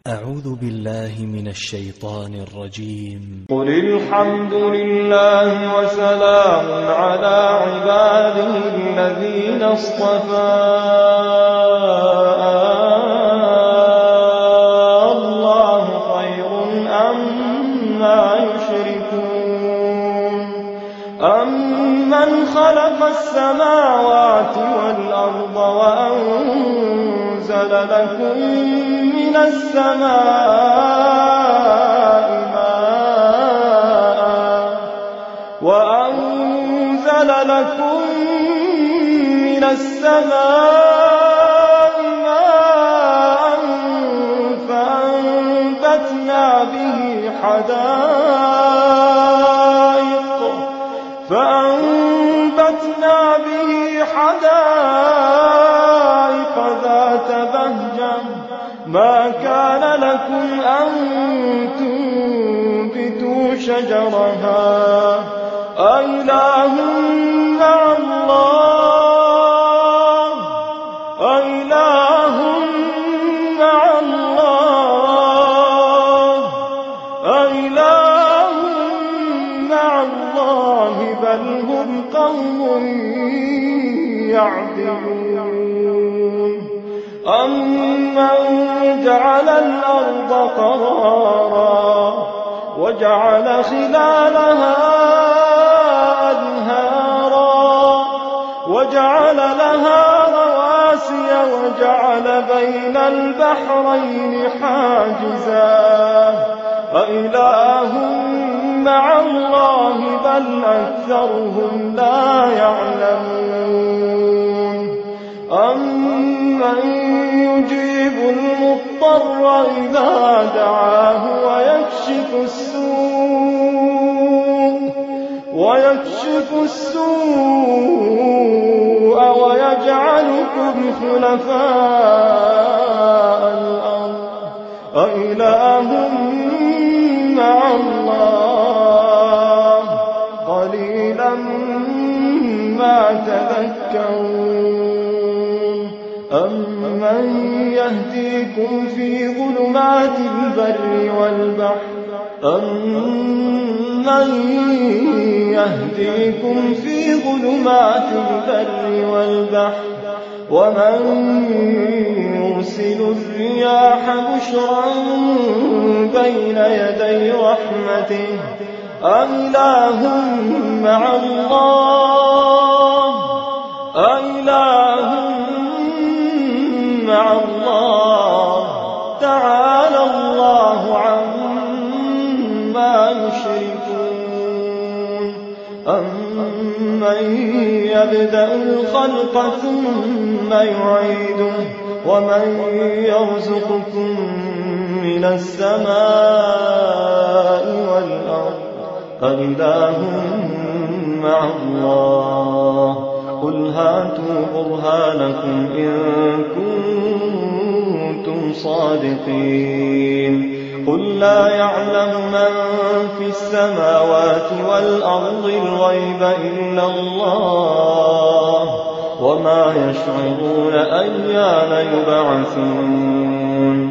أعوذ بالله من الشيطان الرجيم. قل الحمد لله وسلام على عباده الذين اصطفى الله خير أما يشركون أمن خلق السماوات والأرض وأنزل لكم من السماء ماء فأنبتنا به حدائق ذات بهجة ما كان لكم أن تنبتوا شجرها أإله مع الله بل هم قوم يعدلون أمن جعل الأرض قرارا وجعل خلالها أنهارا وجعل لها رواسي وجعل بين البحرين حاجزا أإله مع الله بل أكثرهم لا يعلمون أمن يجيب المضطر إذا دعاه ويكشف السوء ويجعلكم خلفاء الأرض أإله مع الله قليلا ما تذكرون أمن يهديكم في ظلمات البر والبحر ومن يرسل الرياح بشرا بين يدي رحمته أإله مع الله تعالى الله عما يشركون أمن يبدأ الخلق ثم يعيده ومن يرزقكم من السماء والأرض أإله مع الله قل هاتوا برهانكم إن كنتم صادقين قل لا يعلم من في السماوات والأرض الغيب إلا الله وما يشعرون أيان يبعثون